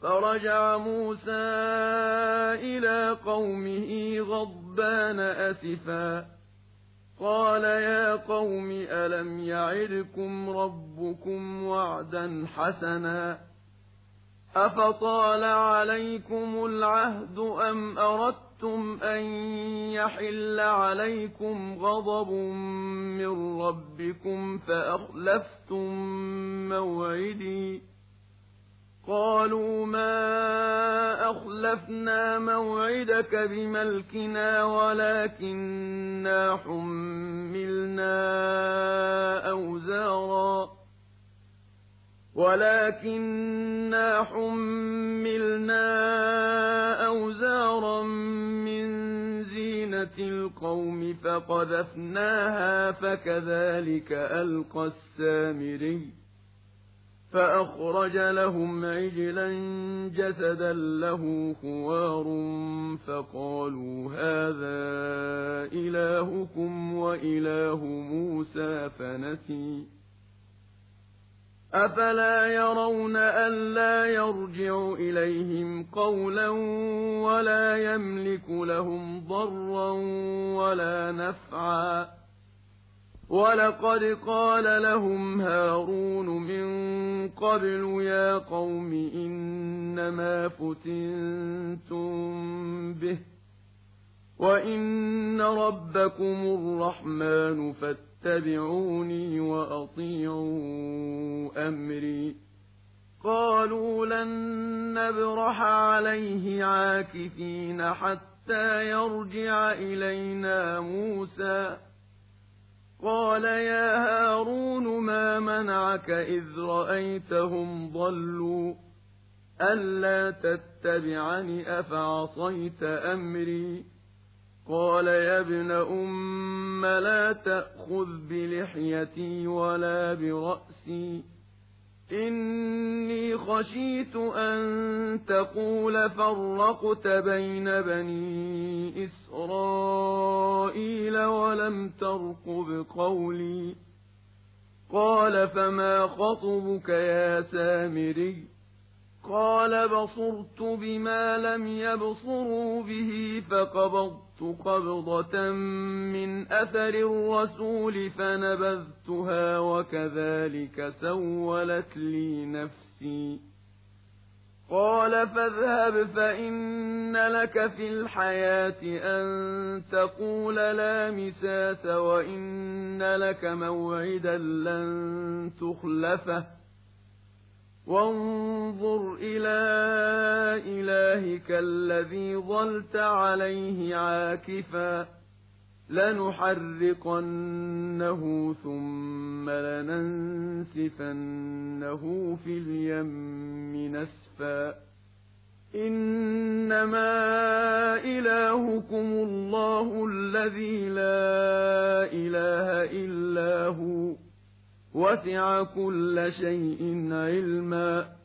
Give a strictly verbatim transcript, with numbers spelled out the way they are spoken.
فرجع موسى إلى قومه غضبان أسفا قال يا قوم ألم يعدكم ربكم وعدا حسنا أفطال عليكم العهد أم أردتم أن يحل عليكم غضب من ربكم فأخلفتم موعدي قالوا ما أخلفنا موعدك بملكنا ولكننا حملنا أوزارا ولكننا حملنا أوزارا من زينة القوم فقذفناها فكذلك ألقى السامري فأخرج لهم عجلا جسدا له خوار فقالوا هذا إلهكم وإله موسى فنسي أفلا يرون ألا يرجع إليهم قولا ولا يملك لهم ضرا ولا نفعا ولقد قال لهم هارون من قبل يا قوم إنما فتنتم به وإن ربكم الرحمن فاتبعوني وأطيعوا أمري قالوا لن نبرح عليه عاكفين حتى يرجع إلينا موسى قال يا هارون ما منعك إذ رأيتهم ضلوا ألا تتبعني أفعصيت أمري قال يا ابن أم لا تأخذ بلحيتي ولا برأسي إني خشيت أن تقول فرقت بين بني إسرائيل ولم ترقب قولي قال فما خطبك يا سامري قال بصرت بما لم يبصروا به فقبضت قبضة من أثر الرسول فنبذتها وكذلك سولت لي نفسي قال فاذهب فإن لك في الحياة أن تقول لا مساس وإن لك موعدا لن تخلفه وانظر إلى إلهك الذي ظلت عليه عاكفا لنحرقنه ثم لننسفنه في اليم نسفا إنما إلهكم الله الذي لا إله إلا هو وسع كل شيء علما